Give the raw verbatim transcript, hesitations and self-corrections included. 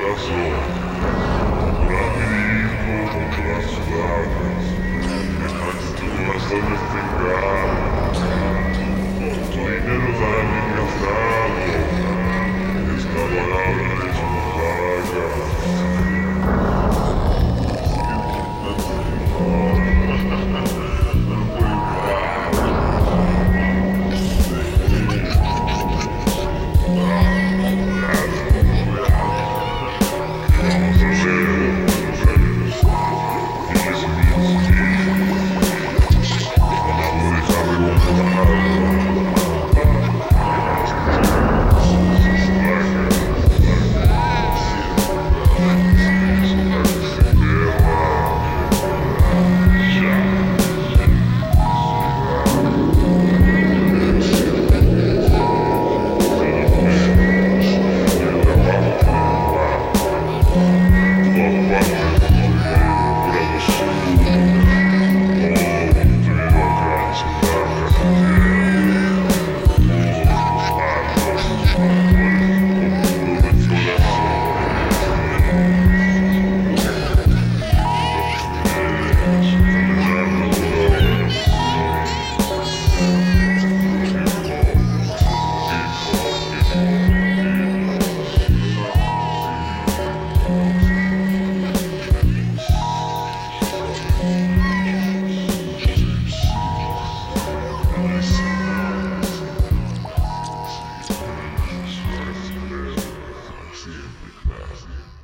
corazón, ahora dirijo por las ciudades, dejando tu corazón despegado, tu dinero tan bien gastado, esta palabra es un Siempre clase.